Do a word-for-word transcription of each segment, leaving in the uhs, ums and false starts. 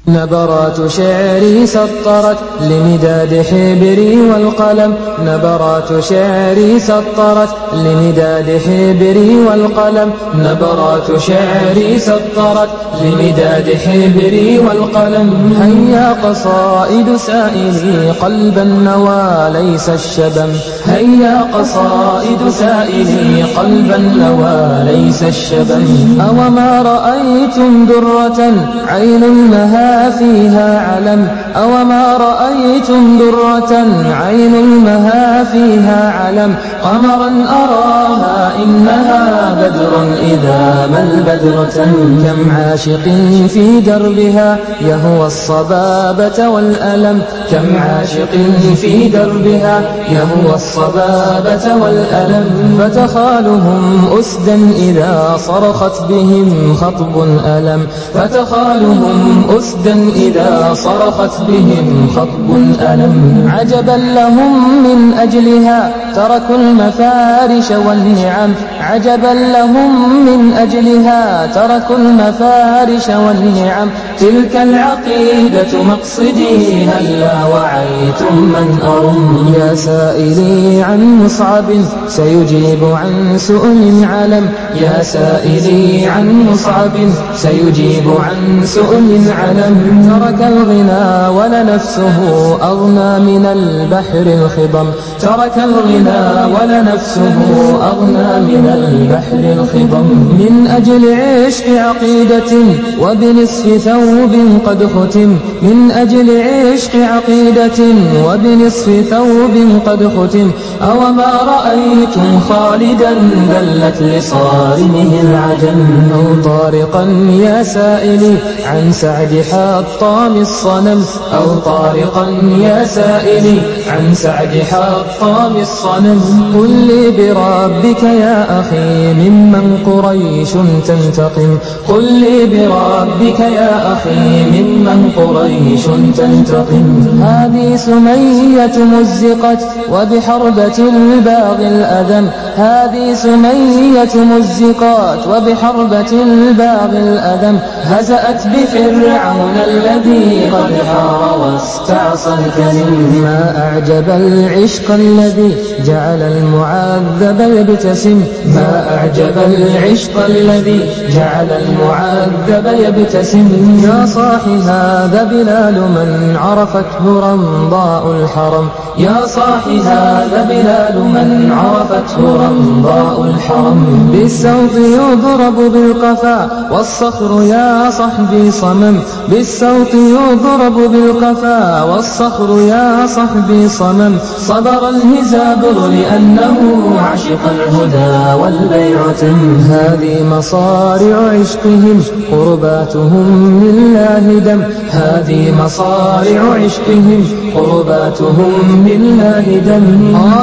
نبرات شعري سطرت لمداد حبري والقلم نبرات شعري سطرت لمداد حبري والقلم نبرات شعري سطرت لمداد حبري والقلم هيا قصائد سائلي قلب النوى ليس الشبم هيا قصائد سائلي قلب النوى ليس الشبم أوما رأيتم درة عين المها فيها علم أوما رأيتم درة عين المها فيها علم قمرا أراها إنها بدر إذا ما البدر تم كم عاشق في دربها يهوى الصبابة والألم كم عاشق في دربها يهوى الصبابة والألم فتخالهم أسدا إذا صرخت بهم خطب ألم فتخالهم أسدا إذا صرخت بهم خطب ألم عجبا لهم من أجلها تركوا المفارش والنعم عجبا لهم من أجلها تركوا المفارش والنعم تلك العقيدة مقصدي هلا وعيتم من أرم يا سائلي عن مصعب سيجيب عن سؤل علم يا سائلي عن مصعب سيجيب عن سؤل علم ترك الغنى ولنفسه أغنى من البحر الخضم ترك الغنى ولنفسه أغنى من البحر الخضم من أجل عشق عقيدة وبنصف ثوب قد ختم من أجل عشق عقيدة وبنصف ثوب قد ختم أوما رأيتم خالدا ذلت لصارمه العجم أو طارقا يا سائلي عن سعد حطام الصنم أو طارقا يا سائلي عن سعد حطام الصنم قل لي بربك يا أخي ممن قريش تنتقم قل لي بربك يا أخي ممن قريش تنتقم هذه سمية مزقت وبحربة الباغي الأدم هذه سمية مزقات وبحربة الباغي الأدم هزأت بفرعون الذي قد حار واستعصى الكلم ما أعجب العشق الذي جعل المعذب يبتسم ما أعجب العشق الذي جعل المعذب يبتسم يا صاحي هذا بلال من عرفته رمضاء الحرم يا صاحي هذا بلال من عرفته رمضاء الحرم بالسوط يضرب بالقفا والصخر يا صحبي صمم بالسوط يضرب بالقفا والصخر يا صحبي صمم صبر الهزابر لأنه عشق الهدى والبيع تم هذه مصارع عشقهم قرباتهم لله دم هذه مصارع عشقهم قرباتهم لله دم آه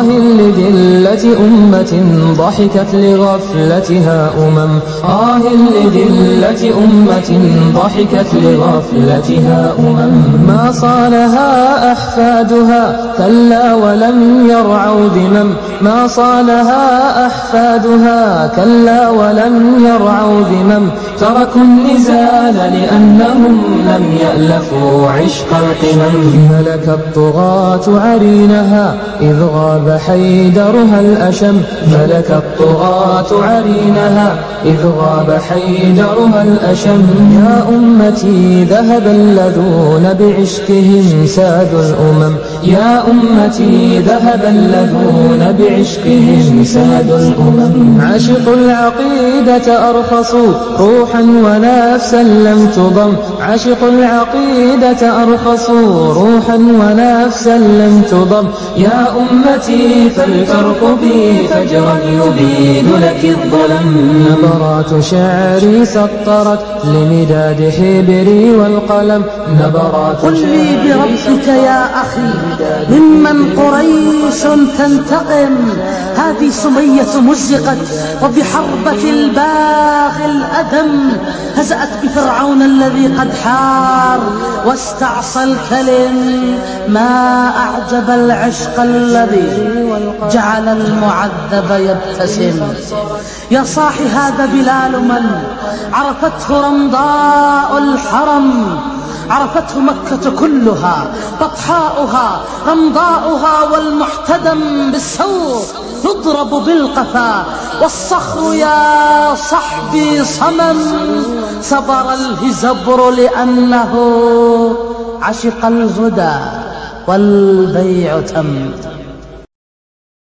لذلة أمة ضحكت لغفلتها أمم آه لذلة أمة ضحكت لغفلتها أمم ما صانها أحفادها كلا ولم يرعوا ذمم ما صانها أحفادها كلا ولم يرعوا ذمم تركوا النزال لأنهم لم يألفوا عشق القمم ملك الطغاة عرينها إذ غاب حيدرها الأشم ملك الطغاة عرينها إذ غاب حيدرها الأشم يا أمتي ذهب الذون بعشقهم ساد الأمم يا أمتي ذهب الذون بعشقهم ساد الأمم عشقوا العقيدة أرخصوا روحا ونفسا لم تضم عشقوا العقيدة أرخصوا روحا ونفسا لم تضم يا أمتي فالفرق بي فجرا يبين لك الظلم نبرات شعري سطرت لمداد حبري والقلم نبرات قل لي بربك يا أخي ممن قريش تنتقم هذه سمية مزقت وبحربة الباغي الأدم هزأت بفرعون الذي قد حار واستعصى الكلم ما أعجب العشق الذي جعل المعذب يبتسم يا صاحي هذا بلال من عرفته رمضاء الحرم، عرفته مكة كلها، بطحاؤها رمضاؤها، والمحتدم بالسوق يضرب بالقفا، والصخر يا صحبي صمم، صبر الهزبر لأنه عشق الهدى والبيع تم.